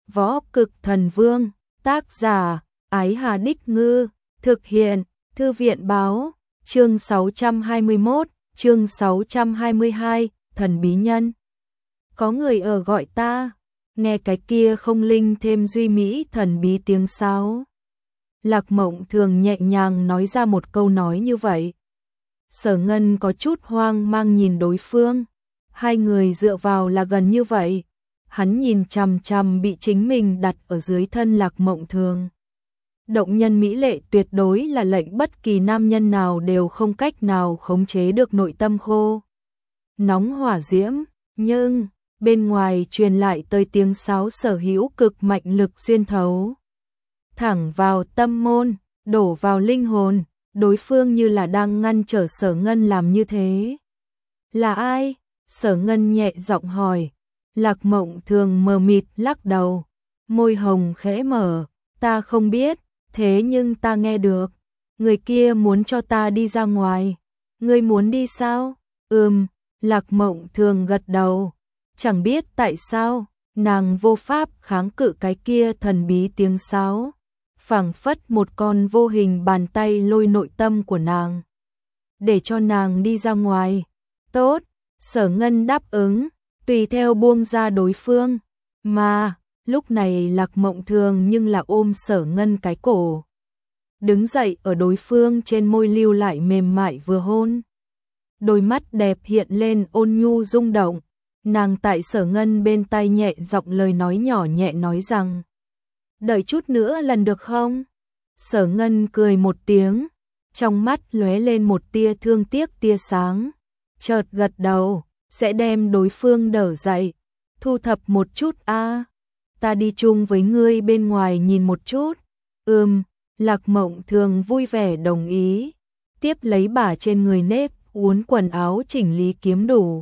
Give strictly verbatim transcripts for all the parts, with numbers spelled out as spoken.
Võ Cực Thần Vương, tác giả, Ái Hà Đích Ngư, thực hiện, Thư viện báo, chương sáu trăm hai mươi mốt, chương sáu trăm hai mươi hai, thần bí nhân. Có người ở gọi ta, nghe cái kia không linh thêm duy mỹ thần bí tiếng sáo. Lạc Mộng Thường nhẹ nhàng nói ra một câu nói như vậy. Sở Ngân có chút hoang mang nhìn đối phương, hai người dựa vào là gần như vậy. Hắn nhìn chằm chằm bị chính mình đặt ở dưới thân Lạc Mộng Thường. Động nhân mỹ lệ tuyệt đối là lệnh bất kỳ nam nhân nào đều không cách nào khống chế được nội tâm khô nóng hỏa diễm, nhưng bên ngoài truyền lại tới tiếng sáo sở hữu cực mạnh lực xuyên thấu, thẳng vào tâm môn, đổ vào linh hồn. Đối phương như là đang ngăn trở Sở Ngân làm như thế. Là ai? Sở Ngân nhẹ giọng hỏi. Lạc Mộng Thường mờ mịt lắc đầu, môi hồng khẽ mở, ta không biết, thế nhưng ta nghe được, người kia muốn cho ta đi ra ngoài. Ngươi muốn đi sao? Ừm, Lạc Mộng Thường gật đầu, chẳng biết tại sao, nàng vô pháp kháng cự cái kia thần bí tiếng sáo, phảng phất một con vô hình bàn tay lôi nội tâm của nàng, để cho nàng đi ra ngoài. Tốt, Sở Ngân đáp ứng, tùy theo buông ra đối phương, mà lúc này Lạc Mộng Thường nhưng là ôm Sở Ngân cái cổ, đứng dậy ở đối phương trên môi lưu lại mềm mại vừa hôn. Đôi mắt đẹp hiện lên ôn nhu rung động, nàng tại Sở Ngân bên tai nhẹ giọng lời nói nhỏ nhẹ nói rằng, đợi chút nữa lần được không? Sở Ngân cười một tiếng, trong mắt lóe lên một tia thương tiếc tia sáng, chợt gật đầu, sẽ đem đối phương đỡ dậy, thu thập một chút a, à, ta đi chung với ngươi bên ngoài nhìn một chút. Ừm, Lạc Mộng Thường vui vẻ đồng ý, tiếp lấy bả trên người nếp uốn quần áo chỉnh lý kiếm đủ,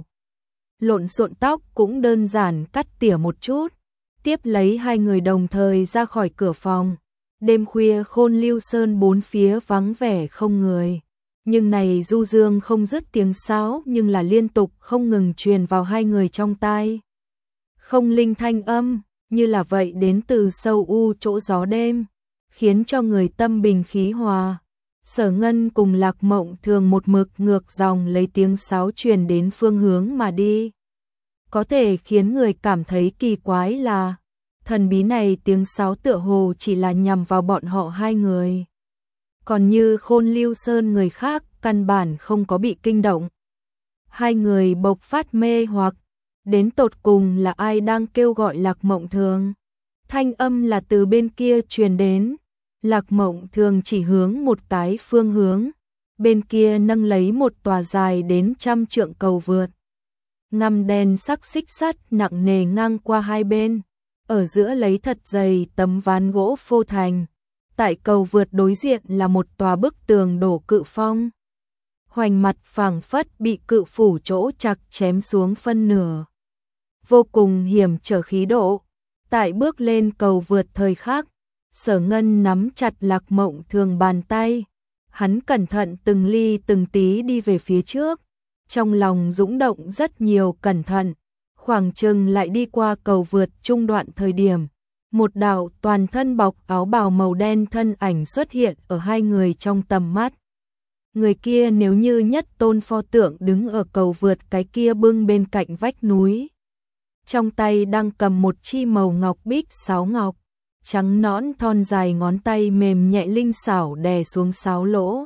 lộn xộn tóc cũng đơn giản cắt tỉa một chút. Tiếp lấy hai người đồng thời ra khỏi cửa phòng. Đêm khuya Khôn Lưu Sơn bốn phía vắng vẻ không người, nhưng này du dương không dứt tiếng sáo nhưng là liên tục không ngừng truyền vào hai người trong tai. Không linh thanh âm, như là vậy đến từ sâu u chỗ gió đêm, khiến cho người tâm bình khí hòa. Sở Ngân cùng Lạc Mộng Thường một mực ngược dòng lấy tiếng sáo truyền đến phương hướng mà đi. Có thể khiến người cảm thấy kỳ quái là, thần bí này tiếng sáo tựa hồ chỉ là nhằm vào bọn họ hai người. Còn như Khôn Lưu Sơn người khác, căn bản không có bị kinh động. Hai người bộc phát mê hoặc, đến tột cùng là ai đang kêu gọi Lạc Mộng Thường? Thanh âm là từ bên kia truyền đến, Lạc Mộng Thường chỉ hướng một cái phương hướng, bên kia nâng lấy một tòa dài đến trăm trượng cầu vượt. Ngăm đen sắc xích sắt nặng nề ngang qua hai bên, ở giữa lấy thật dày tấm ván gỗ phô thành. Tại cầu vượt đối diện là một tòa bức tường đổ cự phong, hoành mặt phảng phất bị cự phủ chỗ chặt chém xuống phân nửa, vô cùng hiểm trở khí độ. Tại bước lên cầu vượt thời khắc, Sở Ngân nắm chặt Lạc Mộng Thường bàn tay, hắn cẩn thận từng ly từng tí đi về phía trước, trong lòng dũng động rất nhiều cẩn thận. Khoảng chừng lại đi qua cầu vượt trung đoạn thời điểm, một đạo toàn thân bọc áo bào màu đen thân ảnh xuất hiện ở hai người trong tầm mắt. Người kia nếu như nhất tôn pho tượng đứng ở cầu vượt cái kia bưng bên cạnh vách núi, trong tay đang cầm một chi màu ngọc bích sáo ngọc, trắng nõn thon dài, ngón tay mềm nhẹ linh xảo đè xuống sáo lỗ.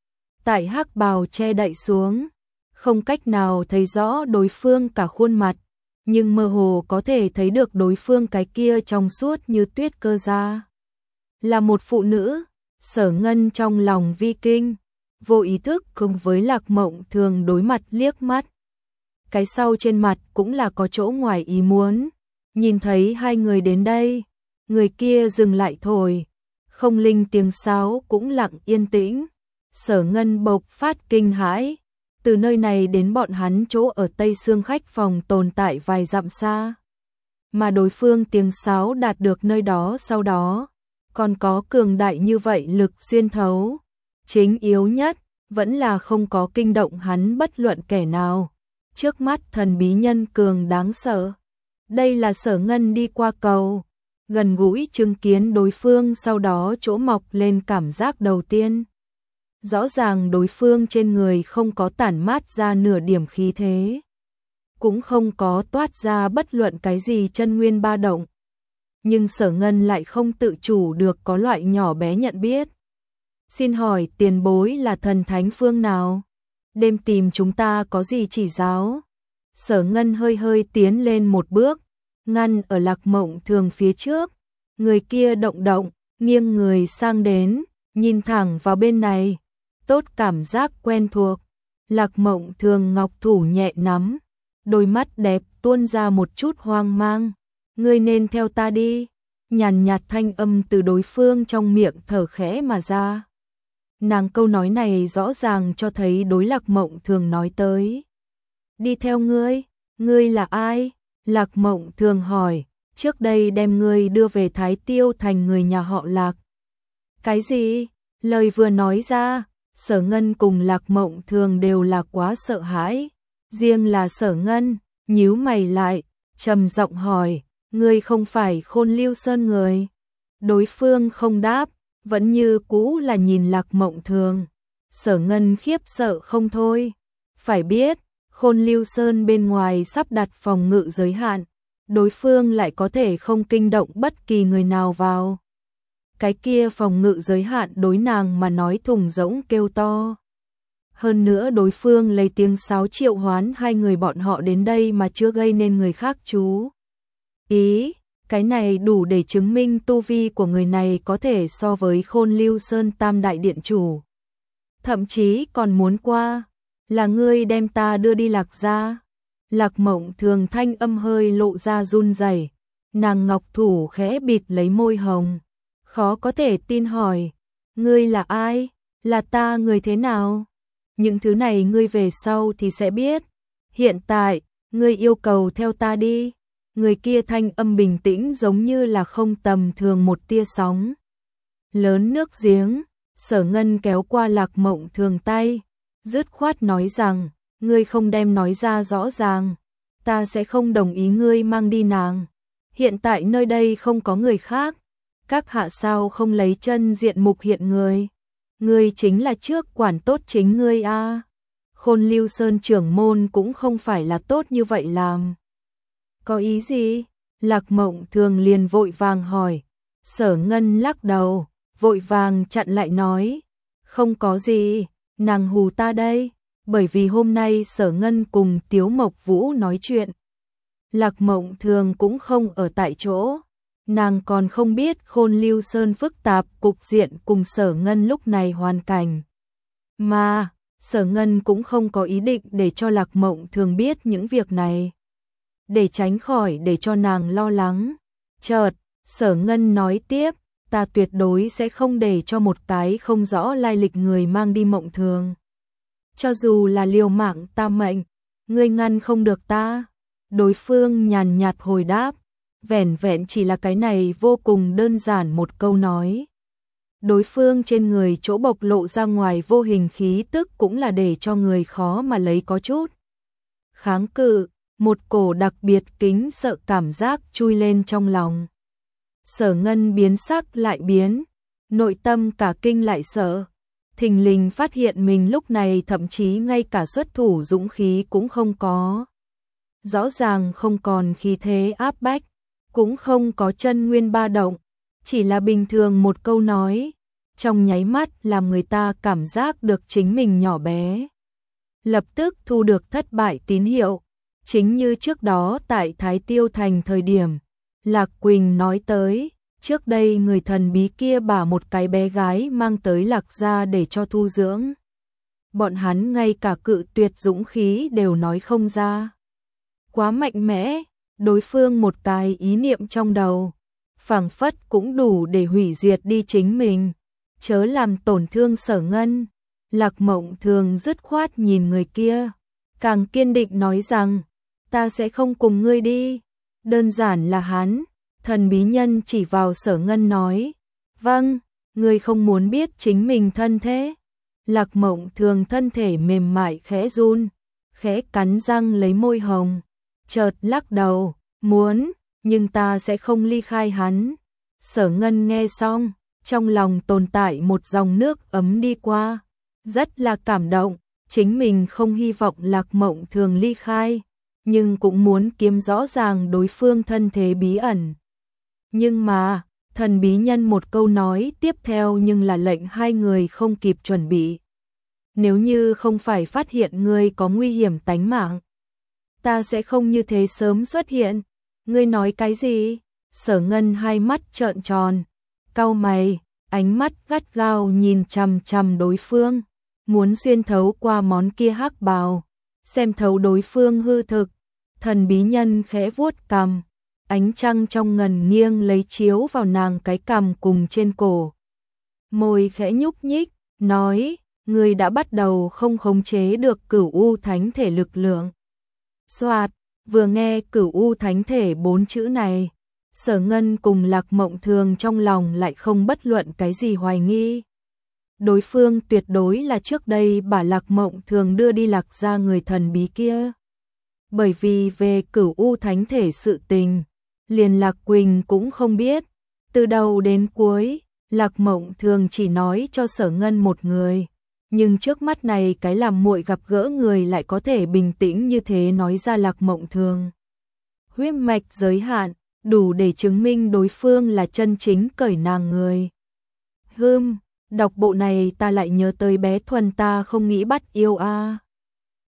Tại hắc bào che đậy xuống, không cách nào thấy rõ đối phương cả khuôn mặt, nhưng mơ hồ có thể thấy được đối phương cái kia trong suốt như tuyết cơ da. Là một phụ nữ. Sở Ngân trong lòng vi kinh, vô ý thức cùng với Lạc Mộng Thường đối mặt liếc mắt. Cái sau trên mặt cũng là có chỗ ngoài ý muốn, nhìn thấy hai người đến đây, người kia dừng lại thổi, không linh tiếng sáo cũng lặng yên tĩnh. Sở Ngân bộc phát kinh hãi, từ nơi này đến bọn hắn chỗ ở Tây Sương khách phòng tồn tại vài dặm xa, mà đối phương tiếng sáo đạt được nơi đó sau đó, còn có cường đại như vậy lực xuyên thấu. Chính yếu nhất, vẫn là không có kinh động hắn bất luận kẻ nào. Trước mắt thần bí nhân cường đáng sợ. Đây là Sở Ngân đi qua cầu gần gũi chứng kiến đối phương sau đó chỗ mọc lên cảm giác đầu tiên. Rõ ràng đối phương trên người không có tản mát ra nửa điểm khí thế, cũng không có toát ra bất luận cái gì chân nguyên ba động. Nhưng Sở Ngân lại không tự chủ được có loại nhỏ bé nhận biết. Xin hỏi tiền bối là thần thánh phương nào? Đêm tìm chúng ta có gì chỉ giáo? Sở Ngân hơi hơi tiến lên một bước, ngăn ở Lạc Mộng Thường phía trước. Người kia động động, nghiêng người sang đến, nhìn thẳng vào bên này. Tốt cảm giác quen thuộc. Lạc Mộng Thường ngọc thủ nhẹ nắm, đôi mắt đẹp tuôn ra một chút hoang mang. Ngươi nên theo ta đi. Nhàn nhạt thanh âm từ đối phương trong miệng thở khẽ mà ra. Nàng câu nói này rõ ràng cho thấy đối Lạc Mộng Thường nói tới. Đi theo ngươi, ngươi là ai? Lạc Mộng Thường hỏi, trước đây đem ngươi đưa về Thái Tiêu thành người nhà họ Lạc. Cái gì? Lời vừa nói ra, Sở Ngân cùng Lạc Mộng Thường đều là quá sợ hãi. Riêng là Sở Ngân, nhíu mày lại, trầm giọng hỏi, ngươi không phải Khôn Lưu Sơn người? Đối phương không đáp, vẫn như cũ là nhìn Lạc Mộng Thường. Sở Ngân khiếp sợ không thôi. Phải biết, Khôn Lưu Sơn bên ngoài sắp đặt phòng ngự giới hạn, đối phương lại có thể không kinh động bất kỳ người nào vào. Cái kia phòng ngự giới hạn đối nàng mà nói thùng rỗng kêu to. Hơn nữa đối phương lấy tiếng sáo triệu hoán hai người bọn họ đến đây mà chưa gây nên người khác chú ý. Cái này đủ để chứng minh tu vi của người này có thể so với Khôn Lưu Sơn Tam Đại Điện Chủ. Thậm chí còn muốn qua, là ngươi đem ta đưa đi Lạc gia. Lạc Mộng Thường thanh âm hơi lộ ra run rẩy, nàng ngọc thủ khẽ bịt lấy môi hồng, khó có thể tin hỏi, ngươi là ai, là ta người thế nào? Những thứ này ngươi về sau thì sẽ biết, hiện tại, ngươi yêu cầu theo ta đi. Người kia thanh âm bình tĩnh giống như là không tầm thường một tia sóng lớn nước giếng. Sở Ngân kéo qua Lạc Mộng Thường tay, dứt khoát nói rằng, ngươi không đem nói ra rõ ràng, ta sẽ không đồng ý ngươi mang đi nàng. Hiện tại nơi đây không có người khác, các hạ sao không lấy chân diện mục hiện người? Ngươi chính là trước quản tốt chính ngươi a. À. Khôn Lưu Sơn trưởng môn cũng không phải là tốt như vậy làm. Có ý gì? Lạc Mộng Thường liền vội vàng hỏi. Sở Ngân lắc đầu, vội vàng chặn lại nói, không có gì, nàng hù ta đây, bởi vì hôm nay Sở Ngân cùng Tiếu Mộc Vũ nói chuyện. Lạc Mộng Thường cũng không ở tại chỗ, nàng còn không biết Khôn Lưu Sơn phức tạp cục diện cùng Sở Ngân lúc này hoàn cảnh. Mà, Sở Ngân cũng không có ý định để cho Lạc Mộng Thường biết những việc này, để tránh khỏi để cho nàng lo lắng. Chợt, Sở Ngân nói tiếp, ta tuyệt đối sẽ không để cho một cái không rõ lai lịch người mang đi Mộng Thường. Cho dù là liều mạng ta mệnh, ngươi ngăn không được ta. Đối phương nhàn nhạt hồi đáp, vẻn vẹn chỉ là cái này vô cùng đơn giản một câu nói. Đối phương trên người chỗ bộc lộ ra ngoài vô hình khí tức cũng là để cho người khó mà lấy có chút kháng cự, một cổ đặc biệt kính sợ cảm giác chui lên trong lòng. Sở Ngân biến sắc lại biến, nội tâm cả kinh lại sợ, thình lình phát hiện mình lúc này thậm chí ngay cả xuất thủ dũng khí cũng không có. Rõ ràng không còn khí thế áp bách, cũng không có chân nguyên ba động, chỉ là bình thường một câu nói, trong nháy mắt làm người ta cảm giác được chính mình nhỏ bé. Lập tức thu được thất bại tín hiệu, chính như trước đó tại Thái Tiêu Thành thời điểm, Lạc Quỳnh nói tới, trước đây người thần bí kia bảo một cái bé gái mang tới Lạc gia để cho thu dưỡng. Bọn hắn ngay cả cự tuyệt dũng khí đều nói không ra. Quá mạnh mẽ, đối phương một cái ý niệm trong đầu, phảng phất cũng đủ để hủy diệt đi chính mình, chớ làm tổn thương Sở Ngân. Lạc Mộng Thường dứt khoát nhìn người kia, càng kiên định nói rằng, ta sẽ không cùng ngươi đi. Đơn giản là hắn, thần bí nhân chỉ vào Sở Ngân nói, vâng, ngươi không muốn biết chính mình thân thế. Lạc Mộng Thường thân thể mềm mại khẽ run, khẽ cắn răng lấy môi hồng, chợt lắc đầu, muốn, nhưng ta sẽ không ly khai hắn. Sở Ngân nghe xong, trong lòng tồn tại một dòng nước ấm đi qua, rất là cảm động, chính mình không hy vọng Lạc Mộng Thường ly khai, nhưng cũng muốn kiếm rõ ràng đối phương thân thế bí ẩn. Nhưng mà, thần bí nhân một câu nói tiếp theo nhưng là lệnh hai người không kịp chuẩn bị. Nếu như không phải phát hiện ngươi có nguy hiểm tánh mạng, ta sẽ không như thế sớm xuất hiện. Ngươi nói cái gì? Sở Ngân hai mắt trợn tròn, cau mày, ánh mắt gắt gao nhìn chằm chằm đối phương, muốn xuyên thấu qua món kia hắc bào, xem thấu đối phương hư thực. Thần bí nhân khẽ vuốt cằm, ánh trăng trong ngần nghiêng lấy chiếu vào nàng cái cằm cùng trên cổ. Môi khẽ nhúc nhích, nói, ngươi đã bắt đầu không khống chế được Cửu U Thánh Thể lực lượng. Soạt, vừa nghe Cửu U Thánh Thể bốn chữ này, Sở Ngân cùng Lạc Mộng Thường trong lòng lại không bất luận cái gì hoài nghi. Đối phương tuyệt đối là trước đây bà Lạc Mộng Thường đưa đi Lạc ra người thần bí kia. Bởi vì về Cửu U Thánh Thể sự tình, liền Lạc Quỳnh cũng không biết. Từ đầu đến cuối, Lạc Mộng Thường chỉ nói cho Sở Ngân một người. Nhưng trước mắt này cái làm muội gặp gỡ người lại có thể bình tĩnh như thế nói ra Lạc Mộng Thường. Huyết mạch giới hạn, đủ để chứng minh đối phương là chân chính cởi nàng người. Hừm, đọc bộ này ta lại nhớ tới bé Thuần ta không nghĩ bắt yêu a.